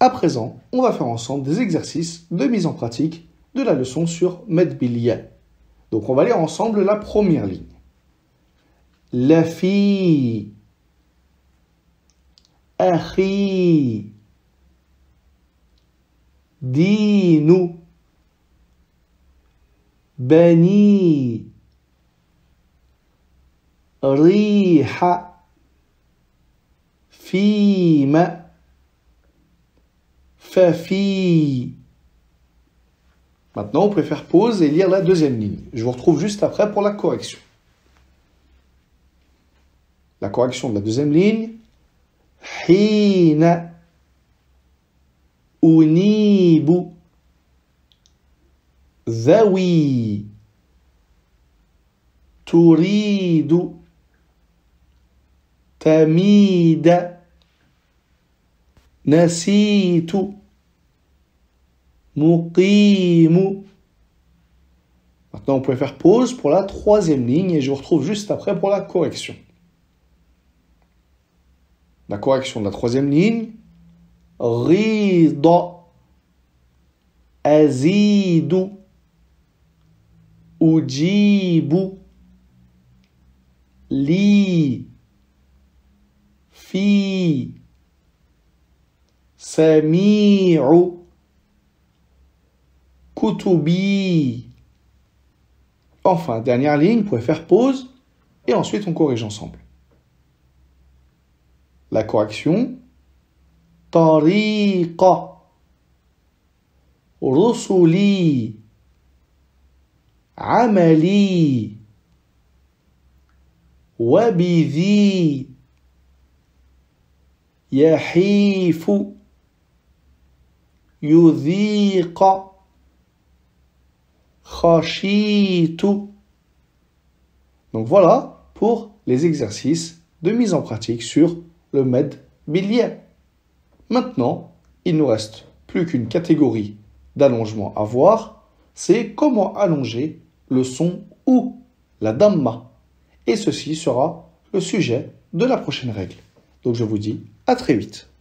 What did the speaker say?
À présent, on va faire ensemble des exercices de mise en pratique de la leçon sur Med bil Ya. Donc on va lire ensemble la première ligne. La fille, akhi, dinu, bani, riha, fima, fafi. Maintenant, on peut faire pause et lire la deuxième ligne. Je vous retrouve juste après pour la correction. La correction de la deuxième ligne. Hina unibu zawi turidu tamida nasitu muqimu. Maintenant, on peut faire pause pour la troisième ligne et je vous retrouve juste après pour la correction. La correction de la troisième ligne. Rida azidu ujibu li fi sami'u kutubi. Enfin, dernière ligne, vous pouvez faire pause et ensuite on corrige ensemble. La correction. Tariqa rusuli amali wabidhi yahifu yudhiqa khashitu. Donc voilà pour les exercices de mise en pratique sur le Med bil Ya. Maintenant, il nous reste plus qu'une catégorie d'allongement à voir, c'est comment allonger le son OU, la damma. Et ceci sera le sujet de la prochaine règle. Donc je vous dis à très vite.